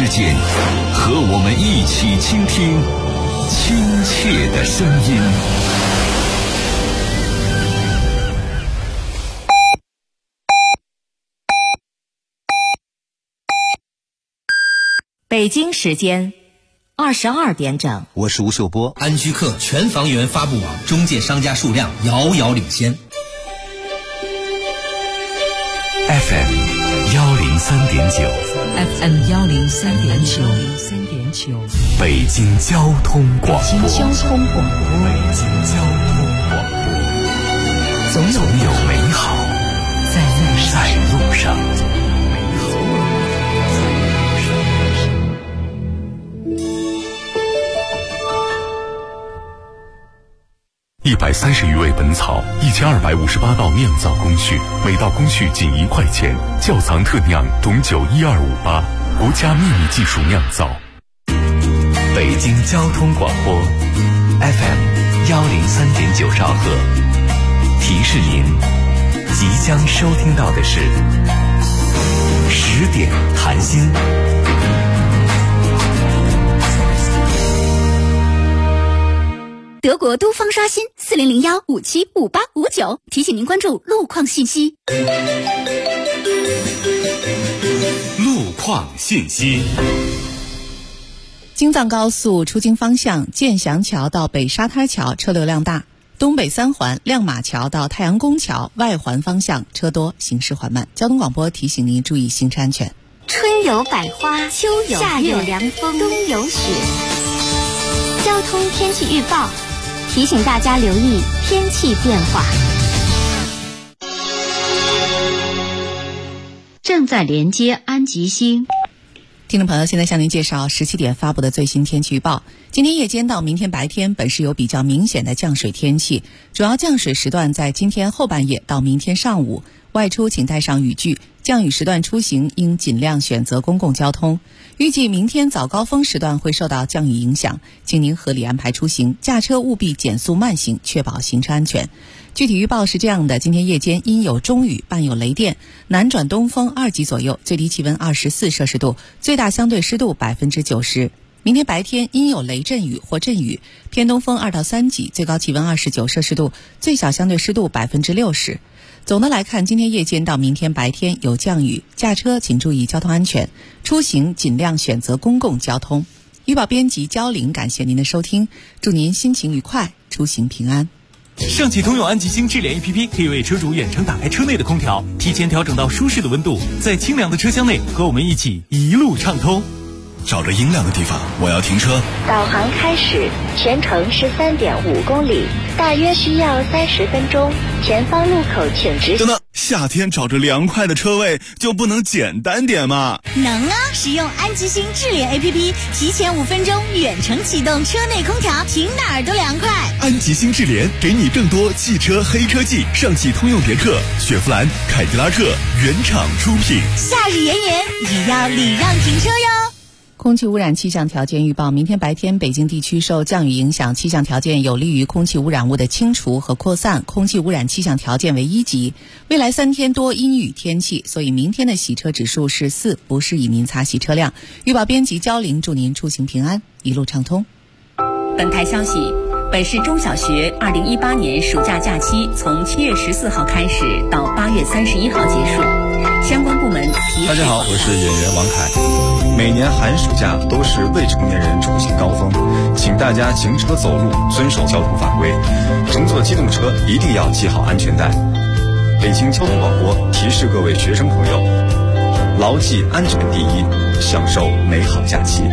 之间，和我们一起倾听亲切的声音。 北京时间22点整， 我是吴秀波。 安居客全房源发布网中介商家数量遥遥领先。 FM 103.9 FM 103.9 北京交通广播。 北京交通广播， 总有美好在路上。130余味本草，1258道酿造工序，每道工序仅1块钱。窖藏特酿董酒12588，国家秘密技术酿造。北京交通广播 FM 103.9兆赫，提示您即将收听到的是10点谈心。 德国都方刷新4001575859，提醒您关注路况信息。 路况信息。 京藏高速出京方向建祥桥到北沙滩桥车流量大，东北3环亮马桥到太阳宫桥外环方向车多，行驶缓慢。交通广播提醒您注意行车安全。 春有百花，秋有夏有凉风，冬有雪。交通天气预报提醒大家留意天气变化。 正在连接安吉星。 听众朋友，现在向您介绍17点发布的最新天气预报。今天夜间到明天白天本市有比较明显的降水天气，主要降水时段在今天后半夜到明天上午，外出请带上雨具，降雨时段出行应尽量选择公共交通。预计明天早高峰时段会受到降雨影响，请您合理安排出行，驾车务必减速慢行，确保行车安全。具体预报是这样的：今天夜间阴有中雨，伴有雷电，南转东风2级左右，最低气温24摄氏度，最大相对湿度90%。明天白天阴有雷阵雨或阵雨，偏东风2到3级，最高气温29摄氏度，最小相对湿度60%。总的来看，今天夜间到明天白天有降雨，驾车请注意交通安全，出行尽量选择公共交通。预报编辑焦玲，感谢您的收听，祝您心情愉快，出行平安。 上汽通用安吉星智联 APP 可以为车主远程打开车内的空调，提前调整到舒适的温度，在清凉的车厢内和我们一起一路畅通。 找着阴凉的地方，我要停车。 导航开始，全程13.5公里，大约需要30分钟。前方路口请直行。 等等，夏天找着凉快的车位就不能简单点吗？ 能啊！使用安吉星智联 APP， 提前5分钟远程启动车内空调，停哪儿都凉快。 安吉星智联给你更多汽车黑科技，上汽通用别克、雪佛兰、凯迪拉克原厂出品。 夏日炎炎，也要礼让停车哟。 空气污染气象条件预报：明天白天北京地区受降雨影响，气象条件有利于空气污染物的清除和扩散，空气污染气象条件为1级。未来3天多阴雨天气，所以明天的洗车指数是4，不适宜您擦洗车辆。预报编辑焦玲，祝您出行平安，一路畅通。 本台消息，本市中小学2018年暑假假期从7月14号开始到8月31号结束，相关部门提示。 大家好，我是演员王凯。每年寒暑假都是未成年人出行高峰，请大家行车走路遵守交通法规，乘坐机动车一定要系好安全带。北京交通广播提示各位学生朋友，牢记安全第一，享受美好假期。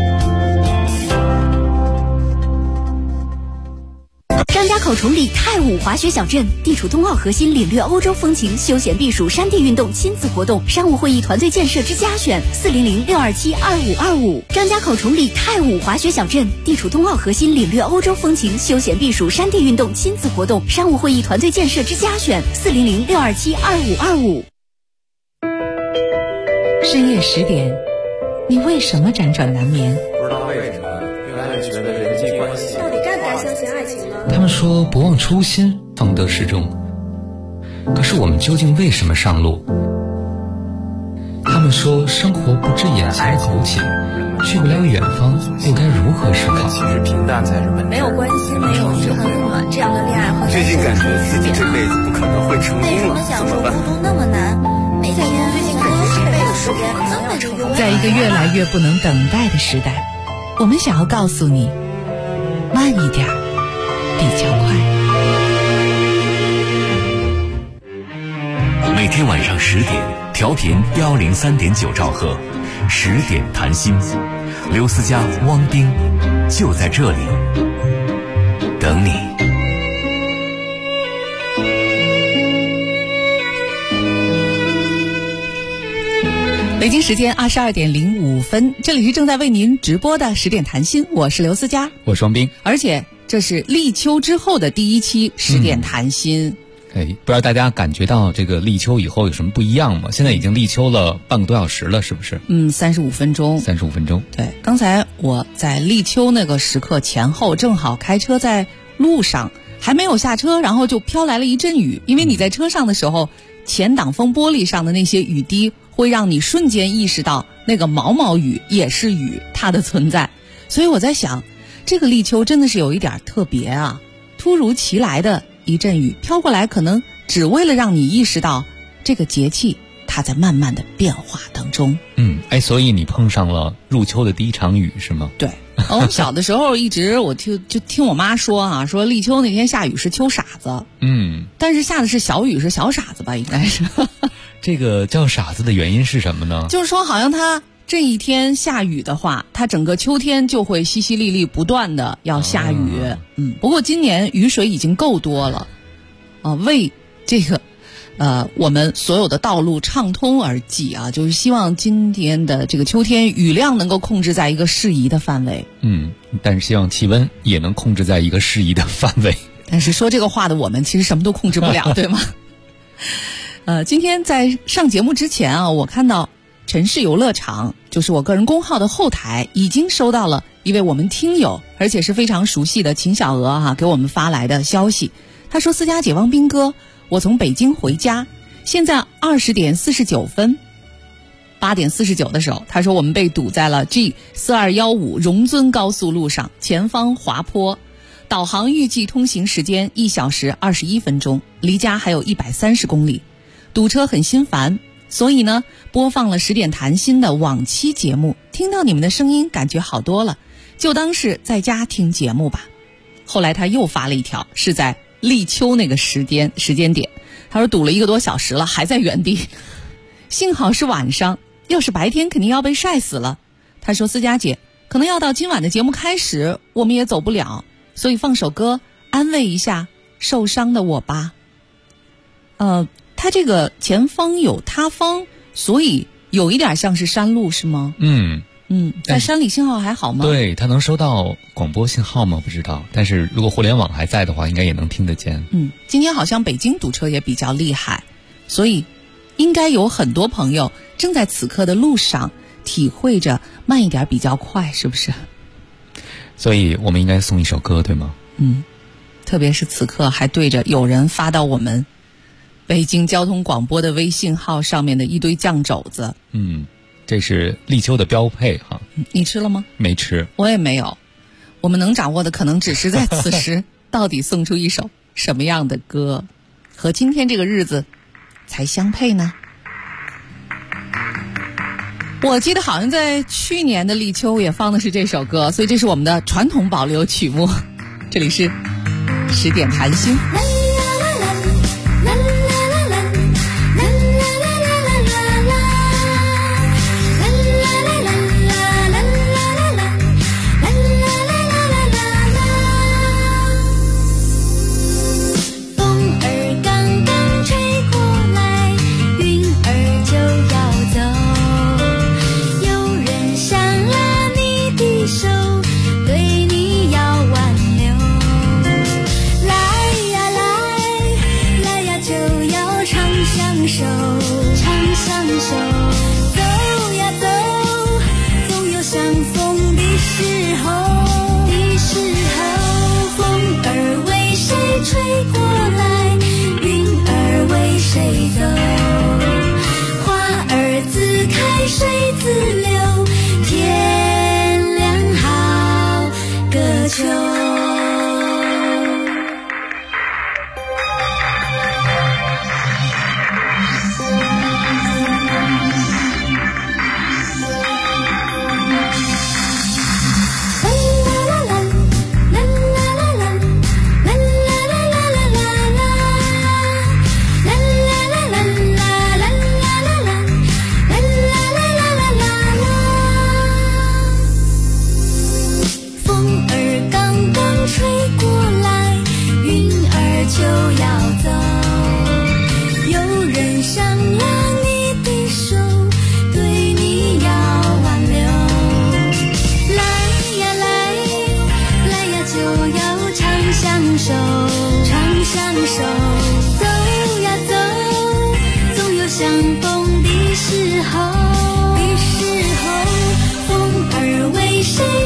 张家口崇礼太武滑雪小镇，地处冬奥核心，领略欧洲风情，休闲避暑，山地运动亲子活动，商务会议团队建设之家选，400-627-2525。张家口崇礼太武滑雪小镇，地处冬奥核心，领略欧洲风情，休闲避暑，山地运动亲子活动，商务会议团队建设之家选，400-627-2525。 深夜10点，你为什么辗转难眠？ 不知道为什么，越来越觉得人际关系到底该不该相信爱情呢？ 他们说不忘初心，方得始终。可是我们究竟为什么上路？他们说生活不止眼前苟且， 去不了远方，又该如何是好？ 其实平淡才是本质。 没有关心，没有嘘寒问暖，这样的恋爱和最近感觉自己这辈子不可能会成功了，怎么办？ 孤独那么难，每天最近感觉这辈子时间可能要成功。 在一个越来越不能等待的时代，我们想要告诉你，慢一点比较快。 每天晚上10点，调频103.9兆赫，10点谈心，刘思佳、汪冰就在这里等你。 北京时间22点05分，这里是正在为您直播的10点谈心，我是刘思佳， 我是汪冰， 而且这是立秋之后的第一期10点谈心。 不知道大家感觉到这个立秋以后有什么不一样吗？现在已经立秋了半个多小时了，是不是 ？35分钟。 35分钟。 对，刚才我在立秋那个时刻前后，正好开车在路上，还没有下车，然后就飘来了一阵雨。因为你在车上的时候，前挡风玻璃上的那些雨滴会让你瞬间意识到那个毛毛雨也是雨，它的存在。所以我在想，这个立秋真的是有一点特别啊，突如其来的一阵雨飘过来，可能只为了让你意识到这个节气它在慢慢的变化当中。 所以你碰上了入秋的第一场雨是吗？ 对，我们小的时候一直我听我妈说啊，说立秋那天下雨是秋傻子。但是下的是小雨，是小傻子吧，应该是。 这个叫傻子的原因是什么呢？ 就是说好像它这一天下雨的话，它整个秋天就会淅淅沥沥不断的要下雨。不过今年雨水已经够多了，为这个我们所有的道路畅通而计啊，就是希望今年的这个秋天雨量能够控制在一个适宜的范围。 但是希望气温也能控制在一个适宜的范围。 但是说这个话的我们其实什么都控制不了，对吗？今天在上节目之前啊，我看到城市游乐场，就是我个人公号的后台，已经收到了一位我们听友，而且是非常熟悉的秦小娥给我们发来的消息。他说：思佳姐、汪斌哥，我从北京回家，现在20点49分，8点49的时候，他说我们被堵在了 G4215 荣尊高速路上，前方滑坡，导航预计通行时间1小时21分钟，离家还有130公里，堵车很心烦，所以呢，播放了10点谈心的往期节目，听到你们的声音感觉好多了，就当是在家听节目吧。后来他又发了一条，是在立秋那个时间点，他说堵了1个多小时了，还在原地，幸好是晚上，要是白天肯定要被晒死了。他说思佳姐，可能要到今晚的节目开始我们也走不了，所以放首歌安慰一下受伤的我吧。他这个前方有塌方，所以有一点像是山路是吗？在山里信号还好吗？ 对，他能收到广播信号吗？不知道，但是如果互联网还在的话，应该也能听得见。 今天好像北京堵车也比较厉害，所以应该有很多朋友正在此刻的路上体会着慢一点比较快，是不是？ 所以我们应该送一首歌，对吗？ 特别是此刻还对着有人发到我们北京交通广播的微信号上面的一堆酱肘子。 这是立秋的标配哈。 你吃了吗？ 没吃， 我也没有。我们能掌握的可能只是在此时到底送出一首什么样的歌，和今天这个日子才相配呢？我记得好像在去年的立秋也放的是这首歌，所以这是我们的传统保留曲目。这里是10点谈心。 水自流，天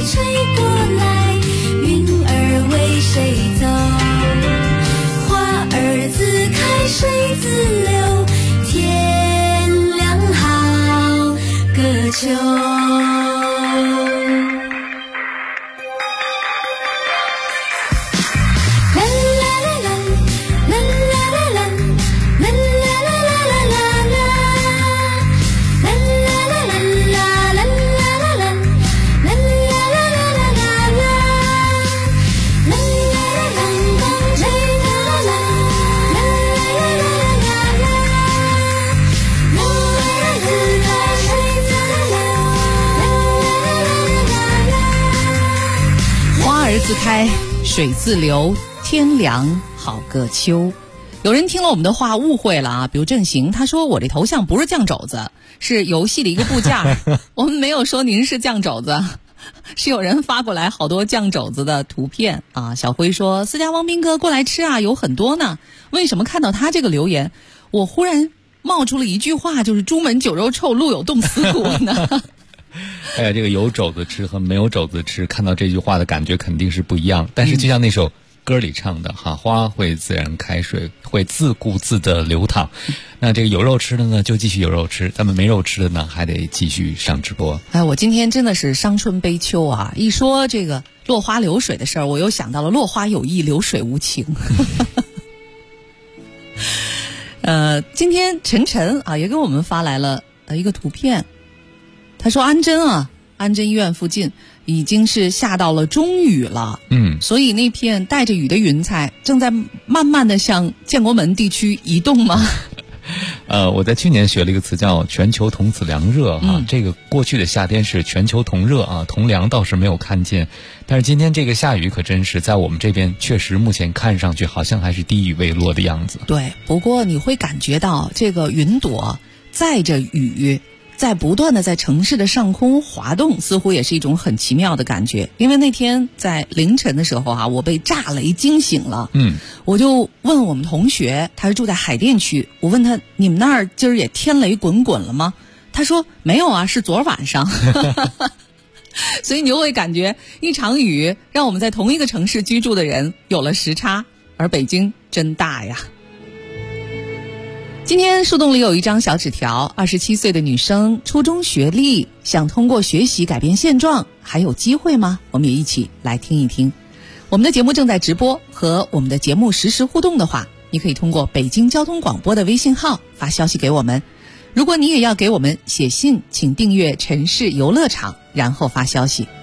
吹过来，云儿为谁走？花儿自开，水自流，天凉好个秋。 自开，水自流，天凉好个秋。有人听了我们的话误会了啊，比如郑行，他说我这头像不是酱肘子，是游戏的一个部件。我们没有说您是酱肘子，是有人发过来好多酱肘子的图片啊。小辉说私家王斌哥过来吃啊，有很多呢。为什么看到他这个留言，我忽然冒出了一句话，就是朱门酒肉臭，路有冻死骨呢？ 哎呀，这个有肘子吃和没有肘子吃，看到这句话的感觉肯定是不一样。但是就像那首歌里唱的哈，花会自然开，水会自顾自的流淌。那这个有肉吃的呢，就继续有肉吃；咱们没肉吃的呢，还得继续上直播。 哎，我今天真的是伤春悲秋啊！一说这个落花流水的事儿，我又想到了落花有意，流水无情。今天晨晨啊也给我们发来了一个图片。他说安贞医院附近已经是下到了中雨了，所以那片带着雨的云彩正在慢慢的向建国门地区移动吗？ 我在去年学了一个词叫全球同此凉热啊，这个过去的夏天是全球同热啊，同凉倒是没有看见，但是今天这个下雨可真是在我们这边确实目前看上去好像还是低雨未落的样子。 对，不过你会感觉到这个云朵载着雨在不断的在城市的上空滑动，似乎也是一种很奇妙的感觉。因为那天在凌晨的时候啊，我被炸雷惊醒了。我就问我们同学，他是住在海淀区，我问他你们那儿今儿也天雷滚滚了吗？他说没有啊，是昨晚上。所以你就会感觉一场雨让我们在同一个城市居住的人有了时差，而北京真大呀。今天树洞里有一张小纸条，27岁的女生，初中学历，想通过学习改变现状，还有机会吗？我们也一起来听一听。我们的节目正在直播，和我们的节目实时互动的话，你可以通过北京交通广播的微信号发消息给我们。如果你也要给我们写信，请订阅城市游乐场，然后发消息。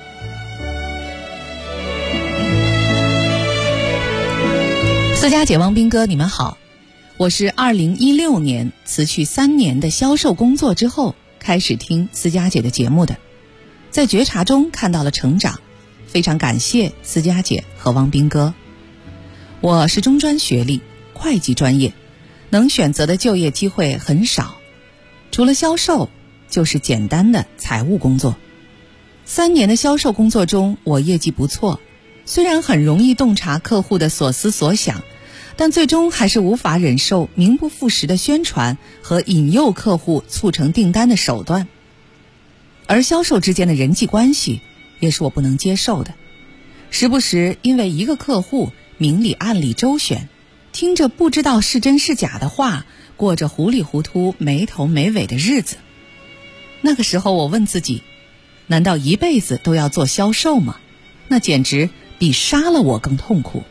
私家姐王斌哥，你们好。我是2016年辞去3年的销售工作之后开始听思佳姐的节目的，在觉察中看到了成长，非常感谢思佳姐和汪斌哥。我是中专学历，会计专业，能选择的就业机会很少，除了销售就是简单的财务工作。3年的销售工作中，我业绩不错，虽然很容易洞察客户的所思所想，但最终还是无法忍受名不副实的宣传和引诱客户促成订单的手段。而销售之间的人际关系也是我不能接受的，时不时因为一个客户明里暗里周旋，听着不知道是真是假的话，过着糊里糊涂没头没尾的日子。那个时候我问自己，难道一辈子都要做销售吗？那简直比杀了我更痛苦。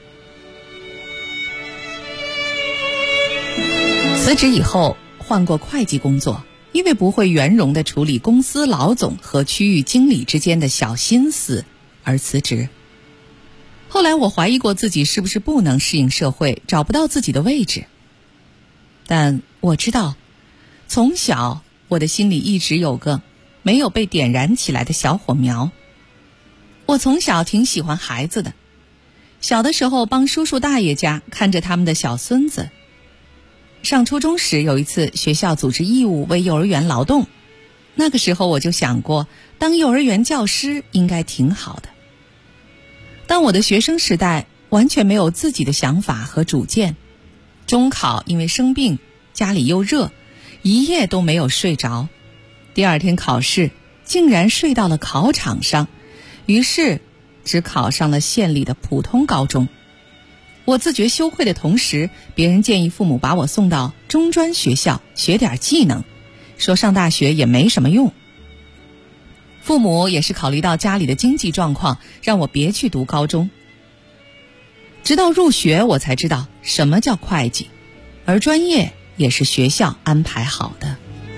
辞职以后换过会计工作，因为不会圆融地处理公司老总和区域经理之间的小心思而辞职。后来我怀疑过自己是不是不能适应社会，找不到自己的位置。但我知道，从小我的心里一直有个没有被点燃起来的小火苗。我从小挺喜欢孩子的，小的时候帮叔叔大爷家看着他们的小孙子。上初中时，有一次学校组织义务为幼儿园劳动，那个时候我就想过，当幼儿园教师应该挺好的。但我的学生时代完全没有自己的想法和主见，中考因为生病，家里又热，一夜都没有睡着。第二天考试，竟然睡到了考场上， 于是只考上了县里的普通高中。我自觉羞愧的同时，别人建议父母把我送到中专学校学点技能，说上大学也没什么用。父母也是考虑到家里的经济状况，让我别去读高中。直到入学我才知道什么叫会计，而专业也是学校安排好的。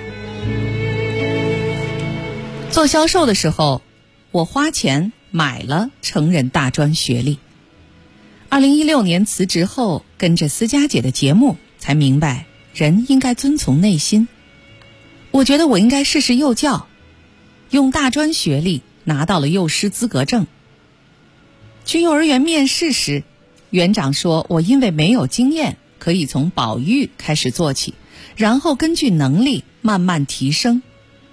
做销售的时候，我花钱买了成人大专学历。2016年辞职后，跟着思佳姐的节目，才明白人应该遵从内心。我觉得我应该试试幼教，用大专学历拿到了幼师资格证。去幼儿园面试时，园长说我因为没有经验，可以从保育开始做起，然后根据能力慢慢提升。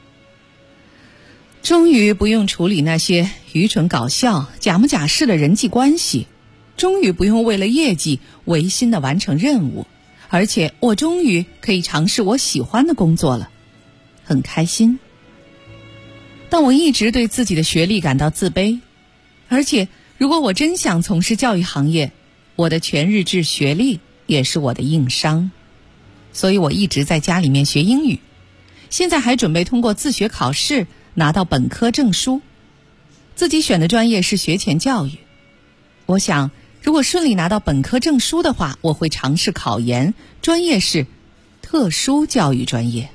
终于不用处理那些愚蠢搞笑、假模假式的人际关系，终于不用为了业绩违心地完成任务，而且我终于可以尝试我喜欢的工作了，很开心。但我一直对自己的学历感到自卑，而且如果我真想从事教育行业，我的全日制学历也是我的硬伤。所以我一直在家里面学英语，现在还准备通过自学考试拿到本科证书。自己选的专业是学前教育，我想如果顺利拿到本科证书的话，我会尝试考研，专业是特殊教育专业。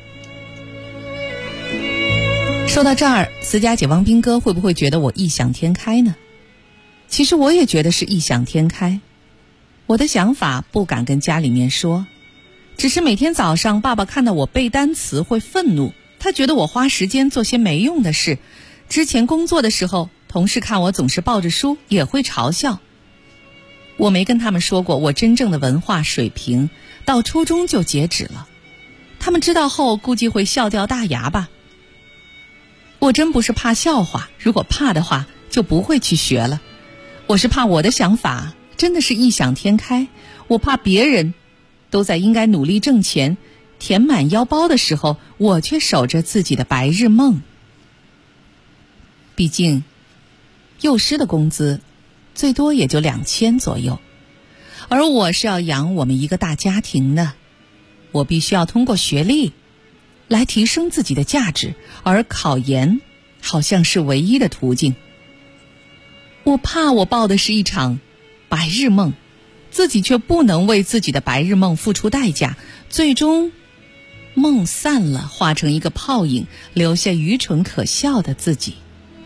说到这儿，思佳姐汪斌哥会不会觉得我异想天开呢？其实我也觉得是异想天开，我的想法不敢跟家里面说，只是每天早上爸爸看到我背单词会愤怒，他觉得我花时间做些没用的事。之前工作的时候，同事看我总是抱着书也会嘲笑。我没跟他们说过我真正的文化水平到初中就截止了，他们知道后估计会笑掉大牙吧。我真不是怕笑话，如果怕的话就不会去学了。我是怕我的想法真的是异想天开，我怕别人都在应该努力挣钱填满腰包的时候，我却守着自己的白日梦。毕竟幼师的工资最多也就2000左右，而我是要养我们一个大家庭的，我必须要通过学历来提升自己的价值，而考研好像是唯一的途径。我怕我抱的是一场白日梦，自己却不能为自己的白日梦付出代价，最终梦散了，化成一个泡影，留下愚蠢可笑的自己。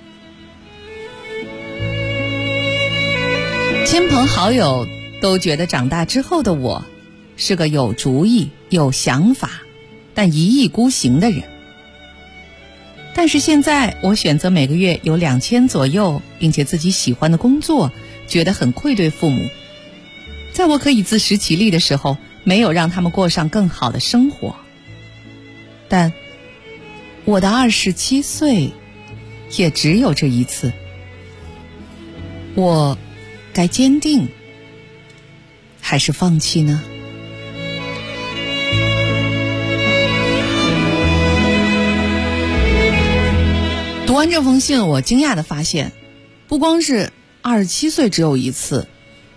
亲朋好友都觉得长大之后的我是个有主意、有想法，但一意孤行的人。但是现在我选择每个月有2000左右，并且自己喜欢的工作，觉得很愧对父母。在我可以自食其力的时候，没有让他们过上更好的生活。但我的27岁也只有这一次，我该坚定还是放弃呢？读完这封信，我惊讶地发现，不光是27岁只有一次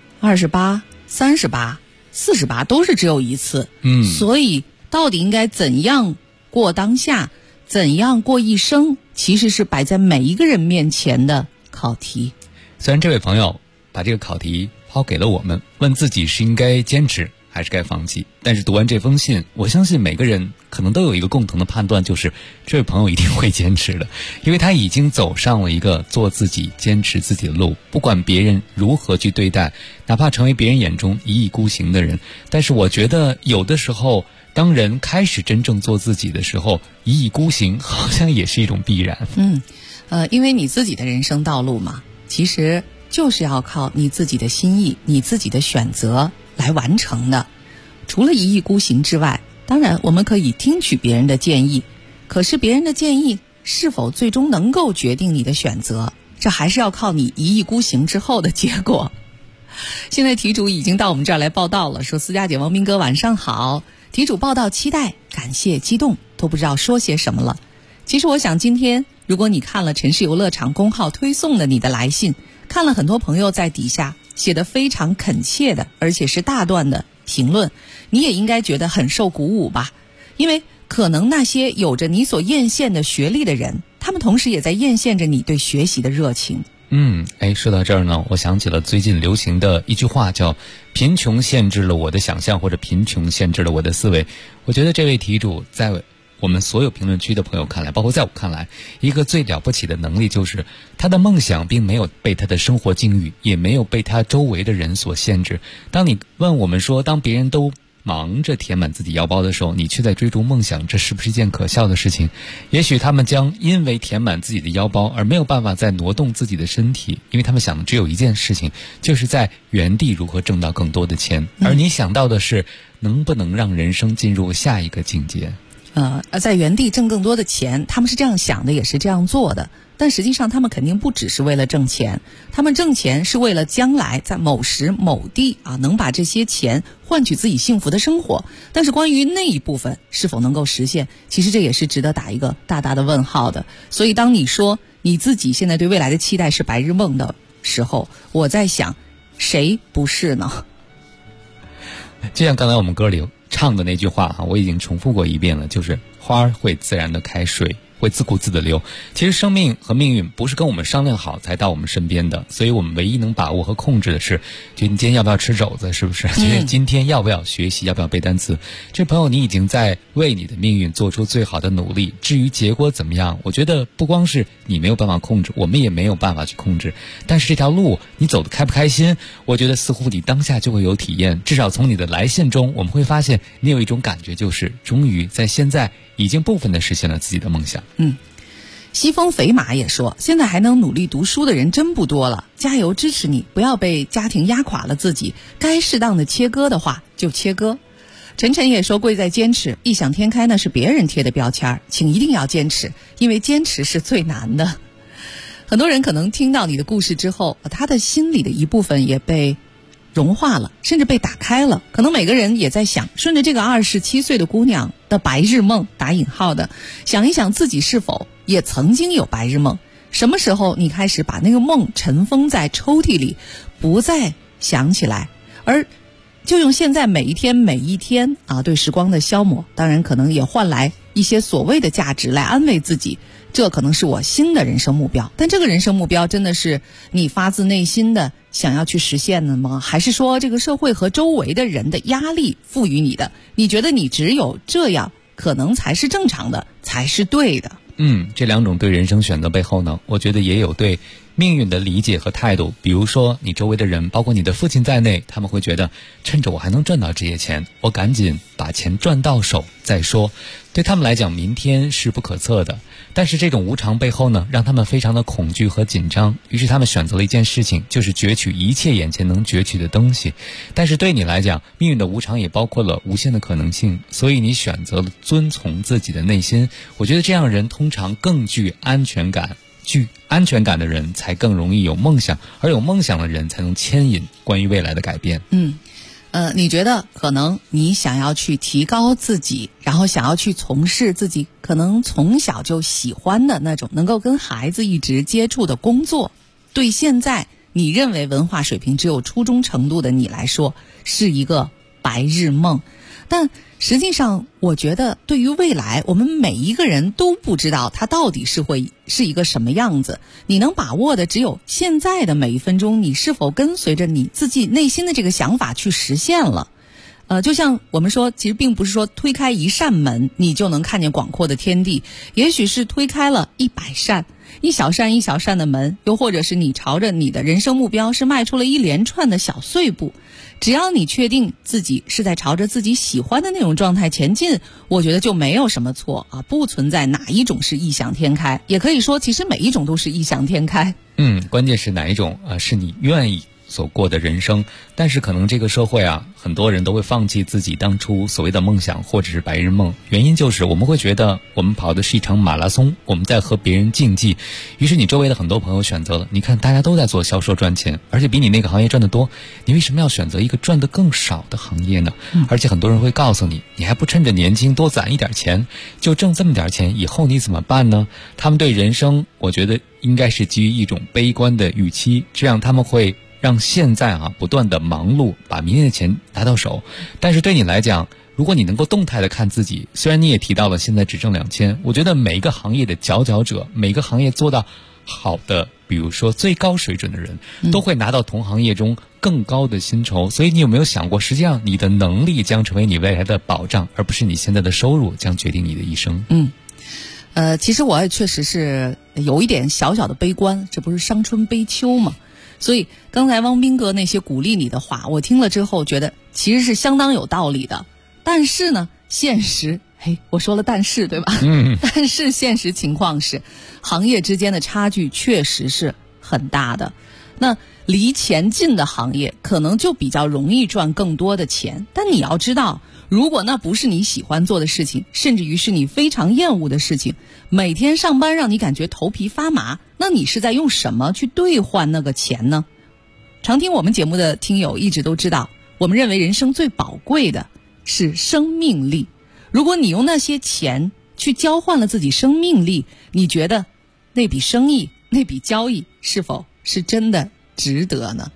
，28、38、48都是只有一次。所以到底应该怎样过当下，怎样过一生，其实是摆在每一个人面前的考题。 虽然这位朋友把这个考题抛给了我们，问自己是应该坚持还是该放弃，但是读完这封信，我相信每个人可能都有一个共同的判断，就是这位朋友一定会坚持的，因为他已经走上了一个做自己、坚持自己的路，不管别人如何去对待，哪怕成为别人眼中一意孤行的人。但是我觉得有的时候，当人开始真正做自己的时候，一意孤行好像也是一种必然。 因为你自己的人生道路嘛，其实就是要靠你自己的心意、你自己的选择来完成的。除了一意孤行之外，当然我们可以听取别人的建议，可是别人的建议是否最终能够决定你的选择，这还是要靠你一意孤行之后的结果。现在题主已经到我们这儿来报道了，说思佳姐、王斌哥晚上好，题主报道期待，感谢激动，都不知道说些什么了。 其实我想今天如果你看了城市游乐场公号推送的你的来信，看了很多朋友在底下写得非常恳切的而且是大段的评论，你也应该觉得很受鼓舞吧。因为可能那些有着你所艳羡的学历的人，他们同时也在艳羡着你对学习的热情。 说到这儿呢，我想起了最近流行的一句话，叫贫穷限制了我的想象，或者贫穷限制了我的思维。我觉得这位题主在我们所有评论区的朋友看来，包括在我看来，一个最了不起的能力就是他的梦想并没有被他的生活境遇，也没有被他周围的人所限制。当你问我们说，当别人都忙着填满自己腰包的时候，你却在追逐梦想，这是不是一件可笑的事情？也许他们将因为填满自己的腰包而没有办法再挪动自己的身体，因为他们想的只有一件事情，就是在原地如何挣到更多的钱。而你想到的是能不能让人生进入下一个境界。 在原地挣更多的钱，他们是这样想的，也是这样做的。但实际上他们肯定不只是为了挣钱，他们挣钱是为了将来在某时某地能把这些钱换取自己幸福的生活。但是关于那一部分是否能够实现，其实这也是值得打一个大大的问号的。所以当你说你自己现在对未来的期待是白日梦的时候，我在想谁不是呢？ 就像刚才我们歌里唱的那句话我已经重复过一遍了，就是花会自然的开，水会自顾自的流。其实生命和命运不是跟我们商量好才到我们身边的，所以我们唯一能把握和控制的是，就你今天要不要吃肘子，是不是？今天要不要学习，要不要背单词？这朋友，你已经在为你的命运做出最好的努力。至于结果怎么样，我觉得不光是你没有办法控制，我们也没有办法去控制。但是这条路你走得开不开心，我觉得似乎你当下就会有体验。至少从你的来信中，我们会发现你有一种感觉，就是终于在现在已经部分的实现了自己的梦想。 西风肥马也说，现在还能努力读书的人真不多了，加油，支持你，不要被家庭压垮了自己，该适当的切割的话就切割。晨晨也说，贵在坚持，异想天开那是别人贴的标签，请一定要坚持，因为坚持是最难的。很多人可能听到你的故事之后，他的心里的一部分也被融化了，甚至被打开了。可能每个人也在想，顺着这个27岁的姑娘的白日梦打引号的，想一想自己是否也曾经有白日梦。什么时候你开始把那个梦尘封在抽屉里，不再想起来，而就用现在每一天每一天对时光的消磨，当然可能也换来一些所谓的价值来安慰自己，这可能是我新的人生目标。但这个人生目标真的是你发自内心的想要去实现的吗？还是说这个社会和周围的人的压力赋予你的？你觉得你只有这样可能才是正常的，才是对的？ 这两种对人生选择背后呢，我觉得也有对命运的理解和态度。比如说你周围的人，包括你的父亲在内，他们会觉得趁着我还能赚到这些钱，我赶紧把钱赚到手再说。对他们来讲，明天是不可测的，但是这种无常背后呢，让他们非常的恐惧和紧张，于是他们选择了一件事情，就是攫取一切眼前能攫取的东西。但是对你来讲，命运的无常也包括了无限的可能性，所以你选择了遵从自己的内心。我觉得这样人通常更具安全感，具安全感的人才更容易有梦想，而有梦想的人才能牵引关于未来的改变。 你觉得可能你想要去提高自己，然后想要去从事自己可能从小就喜欢的那种能够跟孩子一直接触的工作，对现在你认为文化水平只有初中程度的你来说是一个白日梦。但实际上我觉得对于未来，我们每一个人都不知道它到底是一个什么样子，你能把握的只有现在的每一分钟，你是否跟随着你自己内心的这个想法去实现了。就像我们说，其实并不是说推开一扇门你就能看见广阔的天地，也许是推开了100扇，一小扇一小扇的门，又或者是你朝着你的人生目标是迈出了一连串的小碎步。只要你确定自己是在朝着自己喜欢的那种状态前进，我觉得就没有什么错不存在哪一种是异想天开，也可以说其实每一种都是异想天开。 关键是哪一种是你愿意所过的人生。但是可能这个社会啊，很多人都会放弃自己当初所谓的梦想或者是白日梦，原因就是我们会觉得我们跑的是一场马拉松，我们在和别人竞技。于是你周围的很多朋友选择了，你看大家都在做销售赚钱，而且比你那个行业赚得多，你为什么要选择一个赚得更少的行业呢？而且很多人会告诉你，你还不趁着年轻多攒一点钱，就挣这么点钱，以后你怎么办呢？他们对人生我觉得应该是基于一种悲观的预期，这样他们会让现在不断的忙碌，把明天的钱拿到手。但是对你来讲，如果你能够动态的看自己，虽然你也提到了现在只挣2000，我觉得每一个行业的佼佼者，每个行业做到好的，比如说最高水准的人，都会拿到同行业中更高的薪酬。所以你有没有想过，实际上你的能力将成为你未来的保障，而不是你现在的收入将决定你的一生。 其实我也确实是有一点小小的悲观，这不是伤春悲秋吗？所以刚才汪斌哥那些鼓励你的话，我听了之后觉得其实是相当有道理的。但是呢，现实，我说了但是对吧？但是现实情况是，行业之间的差距确实是很大的。那离钱近的行业可能就比较容易赚更多的钱，但你要知道，如果那不是你喜欢做的事情，甚至于是你非常厌恶的事情，每天上班让你感觉头皮发麻，那你是在用什么去兑换那个钱呢？常听我们节目的听友一直都知道，我们认为人生最宝贵的是生命力。如果你用那些钱去交换了自己生命力，你觉得那笔生意、那笔交易是否是真的值得呢？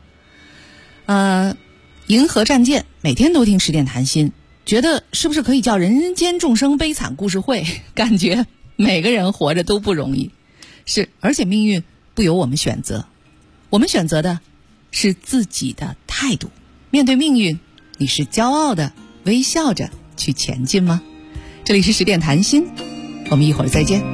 银河战舰每天都听10点谈心，觉得是不是可以叫人间众生悲惨故事会？感觉每个人活着都不容易，是，而且命运不由我们选择，我们选择的是自己的态度。面对命运，你是骄傲的微笑着去前进吗？这里是10点谈心，我们一会儿再见。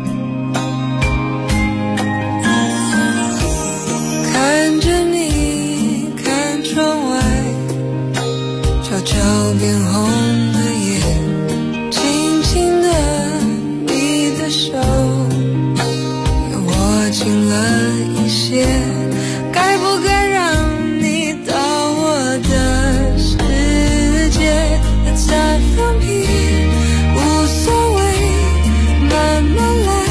看着你看窗外悄悄变红的夜，轻轻的你的手又握紧了一些，该不该让你到我的世界再放屁无所谓，慢慢来，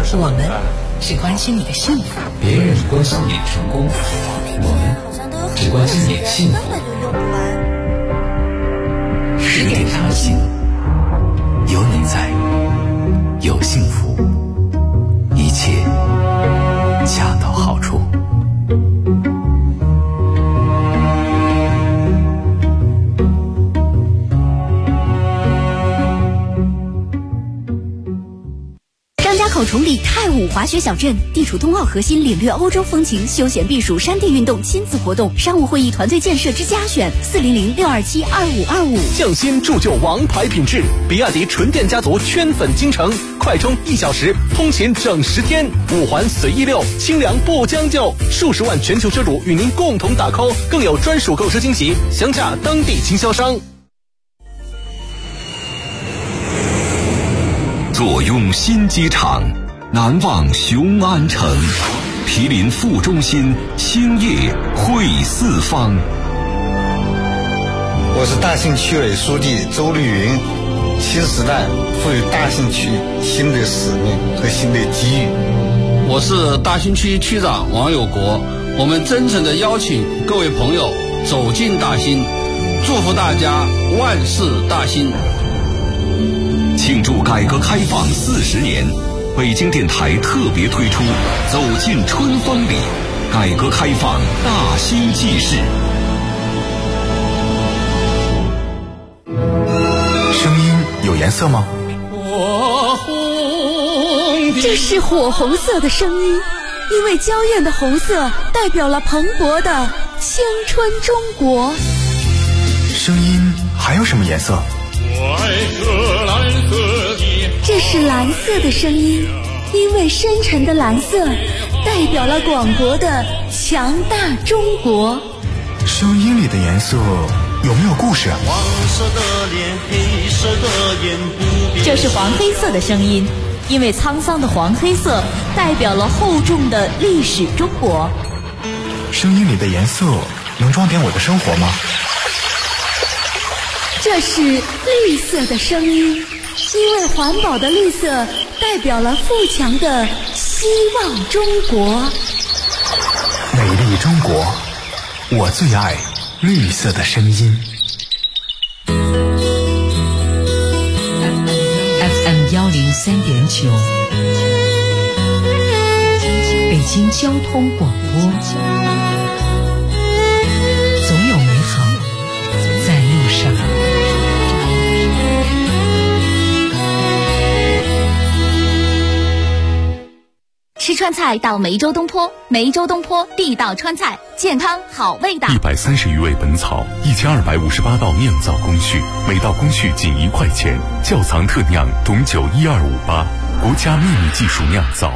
我们只关心你的幸福， 别人关心你的成功，我们只关心你的幸福。 10点谈心，有你在，有幸福，一切恰到好处。 口崇礼泰武滑雪小镇，地处冬奥核心，领略欧洲风情，休闲避暑，山地运动，亲子活动，商务会议，团队建设之家选，400-627-2525。 匠心铸就王牌品质，比亚迪纯电家族圈粉京城，快充1小时，通勤整10天，5环随意溜，清凉不将就，数十万全球车主与您共同打 call， 更有专属购车惊喜，详洽当地经销商。 坐拥新机场，难忘雄安城，毗邻副中心，兴业汇四方。 我是大兴区委书记周绿云，新时代赋予大兴区新的使命和新的机遇。 我是大兴区区长王有国，我们真诚地邀请各位朋友走进大兴，祝福大家万事大兴。 庆祝改革开放40年，北京电台特别推出《走进春风里》，改革开放大兴记事。 声音有颜色吗？ 这是火红色的声音，因为娇艳的红色代表了蓬勃的青春中国。 声音还有什么颜色？ 这是蓝色的声音，因为深沉的蓝色代表了广博的强大中国。 声音里的颜色有没有故事？ 黄色的脸，黑色的眼，不变。 这是黄黑色的声音，因为沧桑的黄黑色代表了厚重的历史中国。 声音里的颜色能装点我的生活吗？ 这是绿色的声音，因为环保的绿色代表了富强的希望中国。 美丽中国，我最爱绿色的声音。 FM 103.9，北京交通广播，总有美好在路上。 吃川菜到梅州东坡，梅州东坡地道川菜，健康好味道。 130余味本草，1258道酿造工序，每道工序仅1块钱，窖藏特酿董酒12588，国家秘密技术酿造。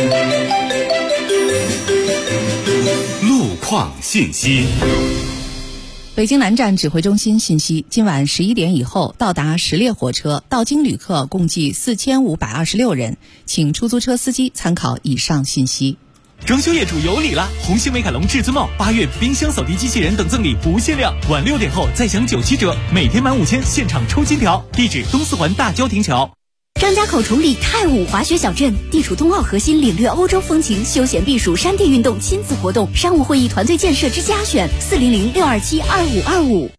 路况信息。 北京南站指挥中心信息，今晚11点以后到达10列火车，到京旅客共计4526人，请出租车司机参考以上信息。 装修业主有礼了！红星美凯龙至尊帽8月冰箱扫地机器人等赠礼不限量，晚6点后再享97折，每天满5000现场抽金条。地址东四环大郊亭桥。 张家口崇礼泰武滑雪小镇，地处冬奥核心，领略欧洲风情，休闲避暑，山地运动，亲子活动，商务会议，团队建设之家选，400-627-2525。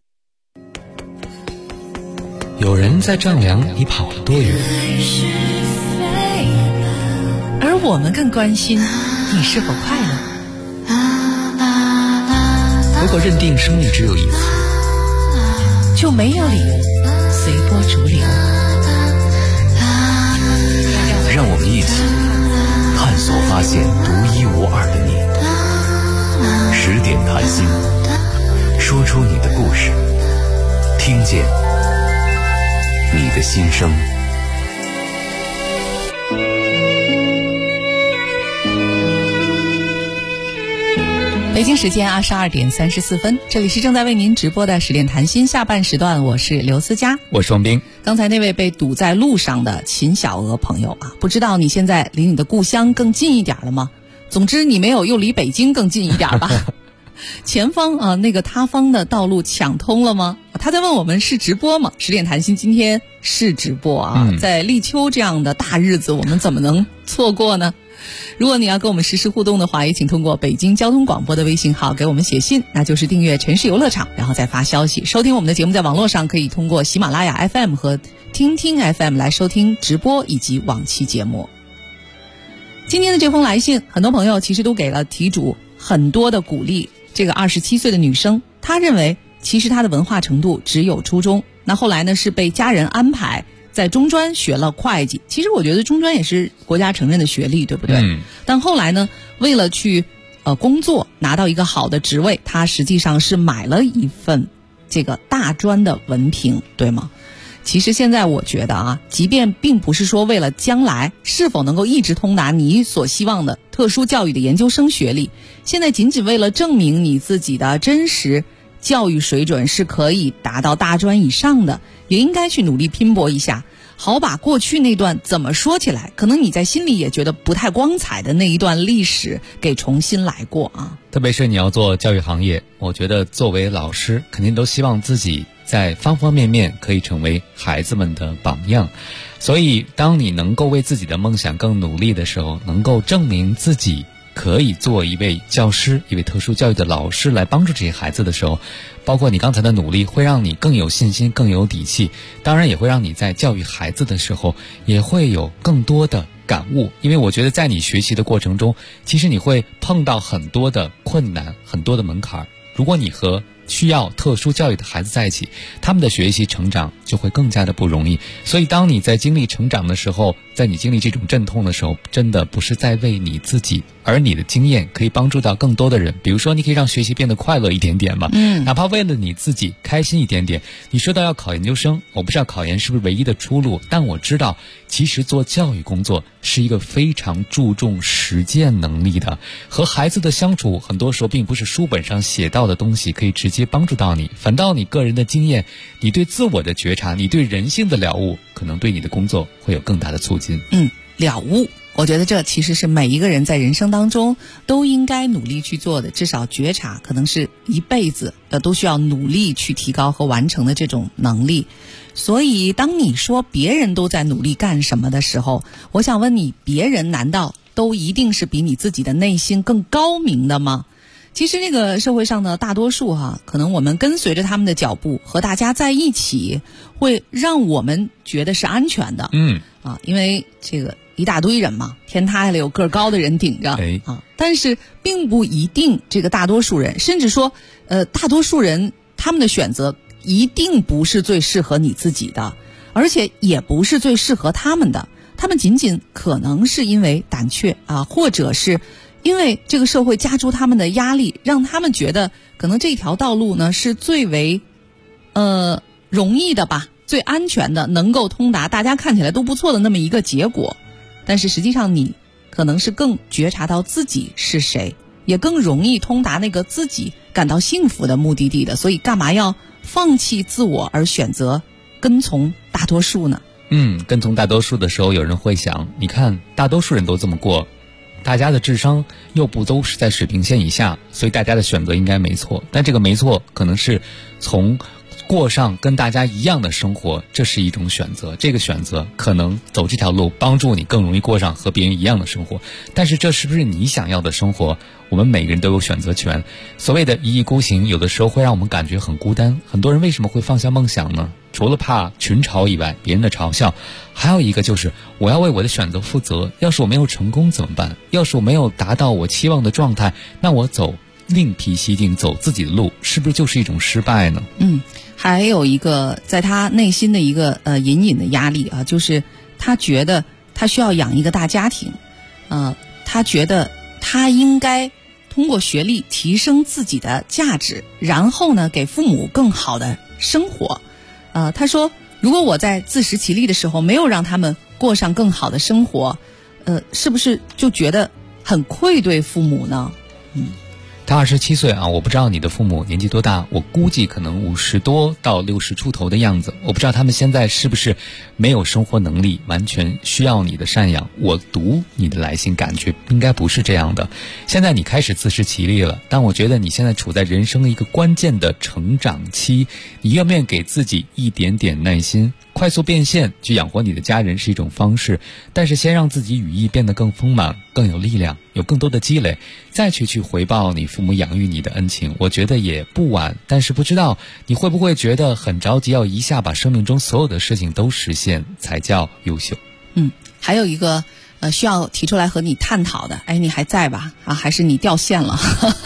有人在丈量你跑了多远， 而我们更关心你是否快乐。 如果认定生命只有一次， 就没有理由随波逐流。 让我们一起探索发现独一无二的你。10点谈心，说出你的故事，听见你的心声。 北京时间22点34分，这里是正在为您直播的10点谈心下半时段，我是刘思佳， 我是王斌。 刚才那位被堵在路上的秦小娥朋友啊，不知道你现在离你的故乡更近一点了吗？总之你没有又离北京更近一点吧。前方啊，那个他方的道路抢通了吗？他在问我们是直播吗？10点谈心今天是直播啊，在立秋这样的大日子，我们怎么能错过呢？如果你要跟我们实时互动的话，也请通过北京交通广播的微信号给我们写信，那就是订阅城市游乐场，然后再发消息。收听我们的节目在网络上可以通过喜马拉雅 FM 和听听 FM 来收听直播以及往期节目。今天的这封来信，很多朋友其实都给了题主很多的鼓励。这个27岁的女生，她认为其实她的文化程度只有初中，那后来呢是被家人安排在中专学了会计。其实我觉得中专也是国家承认的学历，对不对？但后来呢，为了去工作拿到一个好的职位，她实际上是买了一份这个大专的文凭，对吗？其实现在我觉得啊，即便并不是说为了将来是否能够一直通达你所希望的特殊教育的研究生学历，现在仅仅为了证明你自己的真实教育水准是可以达到大专以上的，也应该去努力拼搏一下，好把过去那段怎么说起来可能你在心里也觉得不太光彩的那一段历史给重新来过啊。 特别是你要做教育行业，我觉得作为老师肯定都希望自己在方方面面可以成为孩子们的榜样，所以当你能够为自己的梦想更努力的时候，能够证明自己可以做一位教师，一位特殊教育的老师来帮助这些孩子的时候，包括你刚才的努力会让你更有信心更有底气，当然也会让你在教育孩子的时候也会有更多的感悟。因为我觉得在你学习的过程中，其实你会碰到很多的困难，很多的门槛，如果你和需要特殊教育的孩子在一起，他们的学习成长就会更加的不容易。所以当你在经历成长的时候，在你经历这种阵痛的时候，真的不是在为你自己，而你的经验可以帮助到更多的人。比如说你可以让学习变得快乐一点点嘛，哪怕为了你自己开心一点点。你说到要考研究生，我不知道考研是不是唯一的出路，但我知道其实做教育工作是一个非常注重实践能力的。和孩子的相处很多时候并不是书本上写到的东西可以直接帮助到你，反倒你个人的经验，你对自我的觉察，你对人性的了悟，可能对你的工作会有更大的促进。 了悟，我觉得这其实是每一个人在人生当中都应该努力去做的，至少觉察可能是一辈子都需要努力去提高和完成的这种能力。所以当你说别人都在努力干什么的时候，我想问你，别人难道都一定是比你自己的内心更高明的吗？其实这个社会上的大多数可能我们跟随着他们的脚步，和大家在一起，会让我们觉得是安全的。因为这个一大堆人嘛，天塌下来有个儿高的人顶着但是并不一定这个大多数人，甚至说大多数人他们的选择一定不是最适合你自己的，而且也不是最适合他们的。他们仅仅可能是因为胆怯或者是因为这个社会加诸他们的压力，让他们觉得可能这条道路呢是最为容易的吧，最安全的，能够通达大家看起来都不错的那么一个结果。但是实际上你可能是更觉察到自己是谁，也更容易通达那个自己感到幸福的目的地的。所以干嘛要放弃自我而选择跟从大多数呢？ 跟从大多数的时候，有人会想，你看大多数人都这么过，大家的智商又不都是在水平线以下，所以大家的选择应该没错。但这个没错可能是从过上跟大家一样的生活，这是一种选择，这个选择可能走这条路帮助你更容易过上和别人一样的生活，但是这是不是你想要的生活，我们每个人都有选择权。所谓的一意孤行，有的时候会让我们感觉很孤单。很多人为什么会放下梦想呢？除了怕群嘲以外，别人的嘲笑，还有一个就是我要为我的选择负责，要是我没有成功怎么办？要是我没有达到我期望的状态，那我走另辟蹊径，走自己的路，是不是就是一种失败呢？ 还有一个在他内心的一个隐隐的压力就是他觉得他需要养一个大家庭，他觉得他应该通过学历提升自己的价值，然后呢给父母更好的生活。他说如果我在自食其力的时候没有让他们过上更好的生活，是不是就觉得很愧对父母呢？ 他27岁我不知道你的父母年纪多大，我估计可能50多到60出头的样子。我不知道他们现在是不是没有生活能力，完全需要你的赡养。我读你的来信感觉应该不是这样的。现在你开始自食其力了，但我觉得你现在处在人生一个关键的成长期，你愿不愿意给自己一点点耐心？ 快速变现去养活你的家人是一种方式，但是先让自己羽翼变得更丰满，更有力量，有更多的积累，再去回报你父母养育你的恩情，我觉得也不晚。但是不知道你会不会觉得很着急，要一下把生命中所有的事情都实现才叫优秀。 还有一个需要提出来和你探讨的，你还在吧？还是你掉线了？